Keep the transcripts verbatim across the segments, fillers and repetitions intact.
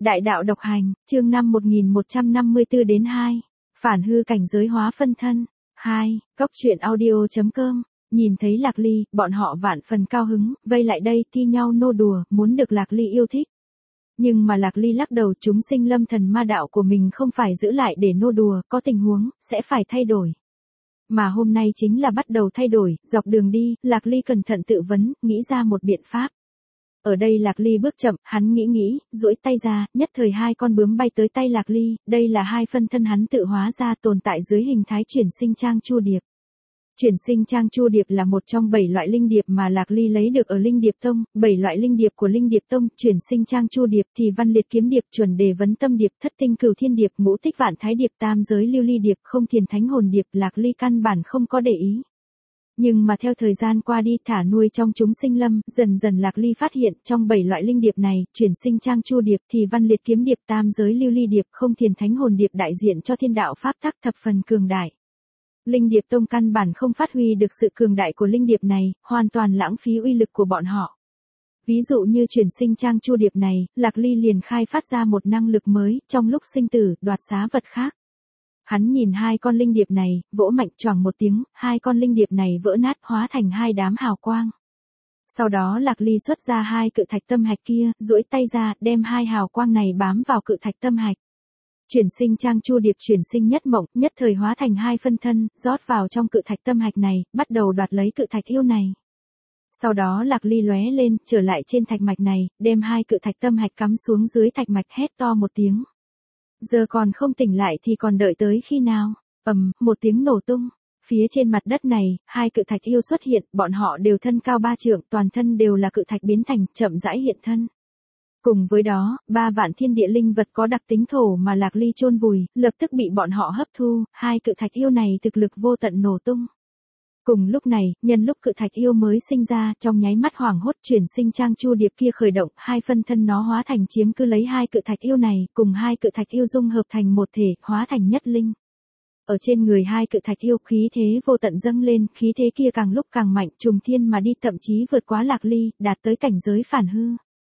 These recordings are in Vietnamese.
Đại đạo độc hành, chương năm một nghìn một trăm năm mươi tư đến hai. Phản hư cảnh giới hóa phân thân. hai. Cốc truyện audio chấm com. Nhìn thấy Lạc Ly, bọn họ vạn phần cao hứng, vây lại đây thi nhau nô đùa, muốn được Lạc Ly yêu thích. Nhưng mà Lạc Ly lắc đầu, chúng sinh lâm thần ma đạo của mình không phải giữ lại để nô đùa, có tình huống, sẽ phải thay đổi. Mà hôm nay chính là bắt đầu thay đổi, dọc đường đi, Lạc Ly cẩn thận tự vấn, nghĩ ra một biện pháp. Ở đây Lạc Ly bước chậm, hắn nghĩ nghĩ, duỗi tay ra, nhất thời hai con bướm bay tới tay Lạc Ly, đây là hai phân thân hắn tự hóa ra tồn tại dưới hình thái chuyển sinh trang chu điệp. Chuyển sinh trang chu điệp là một trong bảy loại linh điệp mà Lạc Ly lấy được ở Linh Điệp Tông, bảy loại linh điệp của Linh Điệp Tông, chuyển sinh trang chu điệp thì văn liệt kiếm điệp, chuẩn đề vấn tâm điệp, thất tinh cửu thiên điệp, ngũ tích vạn thái điệp, tam giới lưu ly điệp, không thiền thánh hồn điệp, Lạc Ly căn bản không có để ý. Nhưng mà theo thời gian qua đi thả nuôi trong chúng sinh lâm, dần dần Lạc Ly phát hiện trong bảy loại linh điệp này, chuyển sinh trang chu điệp thì văn liệt kiếm điệp, tam giới lưu ly điệp, không thiền thánh hồn điệp đại diện cho thiên đạo pháp tắc thập phần cường đại. Linh Điệp Tông căn bản không phát huy được sự cường đại của linh điệp này, hoàn toàn lãng phí uy lực của bọn họ. Ví dụ như chuyển sinh trang chu điệp này, Lạc Ly liền khai phát ra một năng lực mới, trong lúc sinh tử, đoạt xá vật khác. Hắn nhìn hai con linh điệp này, vỗ mạnh choảng một tiếng, hai con linh điệp này vỡ nát hóa thành hai đám hào quang. Sau đó Lạc Ly xuất ra hai cự thạch tâm hạch kia, duỗi tay ra, đem hai hào quang này bám vào cự thạch tâm hạch. Chuyển sinh trang chu điệp chuyển sinh nhất mộng, nhất thời hóa thành hai phân thân, rót vào trong cự thạch tâm hạch này, bắt đầu đoạt lấy cự thạch yêu này. Sau đó Lạc Ly lóe lên, trở lại trên thạch mạch này, đem hai cự thạch tâm hạch cắm xuống dưới thạch mạch, hét to một tiếng. Giờ còn không tỉnh lại thì còn đợi tới khi nào? Ầm, một tiếng nổ tung. Phía trên mặt đất này, hai cự thạch yêu xuất hiện, bọn họ đều thân cao ba trượng, toàn thân đều là cự thạch biến thành, chậm rãi hiện thân. Cùng với đó, ba vạn thiên địa linh vật có đặc tính thổ mà Lạc Ly chôn vùi, lập tức bị bọn họ hấp thu, hai cự thạch yêu này thực lực vô tận nổ tung. Cùng lúc này, nhân lúc cự thạch yêu mới sinh ra, trong nháy mắt hoảng hốt chuyển sinh trang chu điệp kia khởi động, hai phân thân nó hóa thành chiếm cứ lấy hai cự thạch yêu này, cùng hai cự thạch yêu dung hợp thành một thể, hóa thành nhất linh. Ở trên người hai cự thạch yêu khí thế vô tận dâng lên, khí thế kia càng lúc càng mạnh, trùng thiên mà đi, thậm chí vượt quá Lạc Ly, đạt tới cảnh giới phản hư.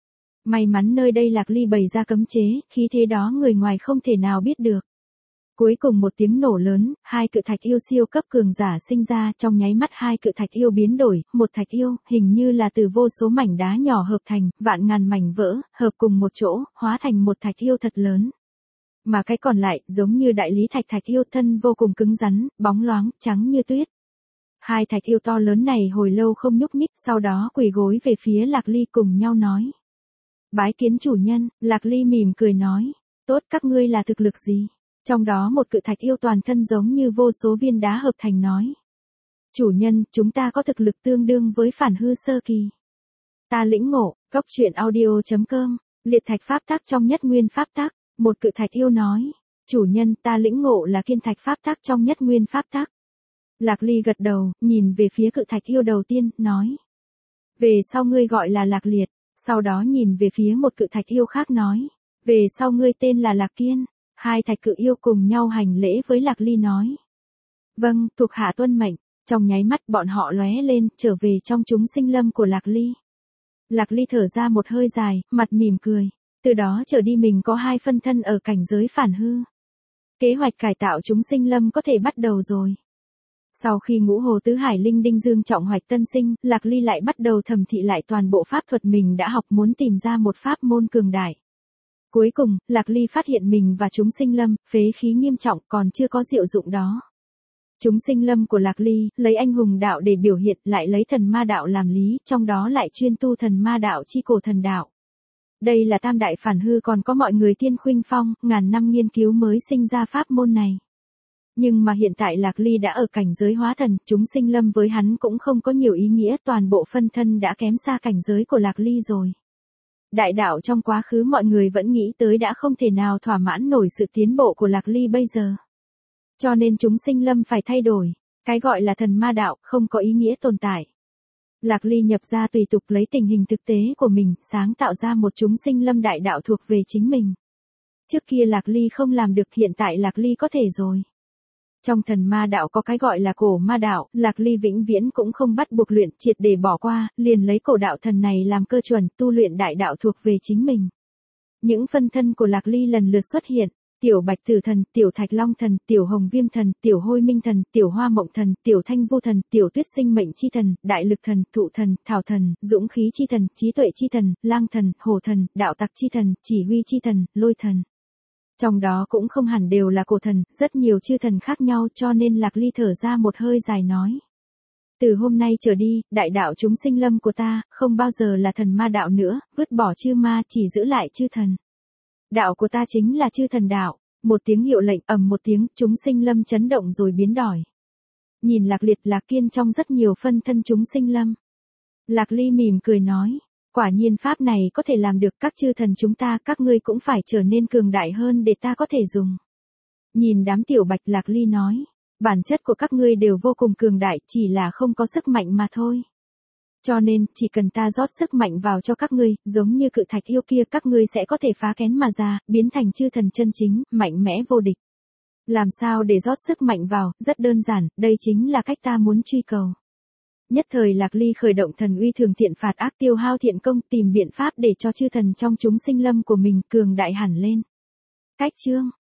May mắn nơi đây Lạc Ly bày ra cấm chế, khí thế đó người ngoài không thể nào biết được. Cuối cùng một tiếng nổ lớn, hai cự thạch yêu siêu cấp cường giả sinh ra, trong nháy mắt hai cự thạch yêu biến đổi, một thạch yêu, hình như là từ vô số mảnh đá nhỏ hợp thành, vạn ngàn mảnh vỡ, hợp cùng một chỗ, hóa thành một thạch yêu thật lớn. Mà cái còn lại, giống như đại lý thạch thạch yêu, thân vô cùng cứng rắn, bóng loáng, trắng như tuyết. Hai thạch yêu to lớn này hồi lâu không nhúc nhích, sau đó quỳ gối về phía Lạc Ly cùng nhau nói. Bái kiến chủ nhân, Lạc Ly mỉm cười nói, tốt, các ngươi là thực lực gì? Trong đó một cự thạch yêu toàn thân giống như vô số viên đá hợp thành nói. Chủ nhân, chúng ta có thực lực tương đương với phản hư sơ kỳ. Ta lĩnh ngộ, cốc truyện audio chấm com, liệt thạch pháp tắc trong nhất nguyên pháp tắc, một cự thạch yêu nói. Chủ nhân, ta lĩnh ngộ là kiên thạch pháp tắc trong nhất nguyên pháp tắc. Lạc Ly gật đầu, nhìn về phía cự thạch yêu đầu tiên, nói. Về sau ngươi gọi là Lạc Liệt. Sau đó nhìn về phía một cự thạch yêu khác nói. Về sau ngươi tên là Lạc Kiên. Hai thạch cự yêu cùng nhau hành lễ với Lạc Ly nói. Vâng, thuộc hạ tuân mệnh. Trong nháy mắt bọn họ lóe lên, trở về trong chúng sinh lâm của Lạc Ly. Lạc Ly thở ra một hơi dài, mặt mỉm cười. Từ đó trở đi mình có hai phân thân ở cảnh giới phản hư. Kế hoạch cải tạo chúng sinh lâm có thể bắt đầu rồi. Sau khi ngũ hồ tứ hải linh đinh dương trọng hoạch tân sinh, Lạc Ly lại bắt đầu thẩm thị lại toàn bộ pháp thuật mình đã học, muốn tìm ra một pháp môn cường đại. Cuối cùng, Lạc Ly phát hiện mình và chúng sinh lâm, phế khí nghiêm trọng, còn chưa có diệu dụng đó. Chúng sinh lâm của Lạc Ly, lấy anh hùng đạo để biểu hiện, lại lấy thần ma đạo làm lý, trong đó lại chuyên tu thần ma đạo chi cổ thần đạo. Đây là tam đại phản hư, còn có mọi người tiên khuynh phong, ngàn năm nghiên cứu mới sinh ra pháp môn này. Nhưng mà hiện tại Lạc Ly đã ở cảnh giới hóa thần, chúng sinh lâm với hắn cũng không có nhiều ý nghĩa, toàn bộ phân thân đã kém xa cảnh giới của Lạc Ly rồi. Đại đạo trong quá khứ mọi người vẫn nghĩ tới đã không thể nào thỏa mãn nổi sự tiến bộ của Lạc Ly bây giờ. Cho nên chúng sinh lâm phải thay đổi, cái gọi là thần ma đạo không có ý nghĩa tồn tại. Lạc Ly nhập ra tùy tục lấy tình hình thực tế của mình, sáng tạo ra một chúng sinh lâm đại đạo thuộc về chính mình. Trước kia Lạc Ly không làm được, hiện tại Lạc Ly có thể rồi. Trong thần ma đạo có cái gọi là cổ ma đạo, Lạc Ly vĩnh viễn cũng không bắt buộc luyện, triệt để bỏ qua, liền lấy cổ đạo thần này làm cơ chuẩn, tu luyện đại đạo thuộc về chính mình. Những phân thân của Lạc Ly lần lượt xuất hiện. Tiểu Bạch Tử Thần, Tiểu Thạch Long Thần, Tiểu Hồng Viêm Thần, Tiểu Hôi Minh Thần, Tiểu Hoa Mộng Thần, Tiểu Thanh Vu Thần, Tiểu Tuyết Sinh Mệnh Chi Thần, Đại Lực Thần, Thụ Thần, Thảo Thần, Dũng Khí Chi Thần, Trí Tuệ Chi Thần, Lang Thần, Hổ Thần, Đạo Tặc Chi Thần, Chỉ Huy Chi Thần, Lôi Thần. Trong đó cũng không hẳn đều là cổ thần, rất nhiều chư thần khác nhau, cho nên Lạc Ly thở ra một hơi dài nói. Từ hôm nay trở đi, đại đạo chúng sinh lâm của ta, không bao giờ là thần ma đạo nữa, vứt bỏ chư ma, chỉ giữ lại chư thần. Đạo của ta chính là chư thần đạo. Một tiếng hiệu lệnh, ầm một tiếng, chúng sinh lâm chấn động rồi biến đổi. Nhìn Lạc Liệt, Lạc Kiên trong rất nhiều phân thân chúng sinh lâm. Lạc Ly mỉm cười nói, quả nhiên pháp này có thể làm được, các chư thần chúng ta, các ngươi cũng phải trở nên cường đại hơn để ta có thể dùng. Nhìn đám tiểu bạch, Lạc Ly nói, bản chất của các ngươi đều vô cùng cường đại, chỉ là không có sức mạnh mà thôi. Cho nên, chỉ cần ta rót sức mạnh vào cho các ngươi, giống như cự thạch yêu kia, các ngươi sẽ có thể phá kén mà ra, biến thành chư thần chân chính, mạnh mẽ vô địch. Làm sao để rót sức mạnh vào, rất đơn giản, đây chính là cách ta muốn truy cầu. Nhất thời Lạc Ly khởi động thần uy thường thiện phạt ác, tiêu hao thiện công, tìm biện pháp để cho chư thần trong chúng sinh lâm của mình cường đại hẳn lên. Cách chương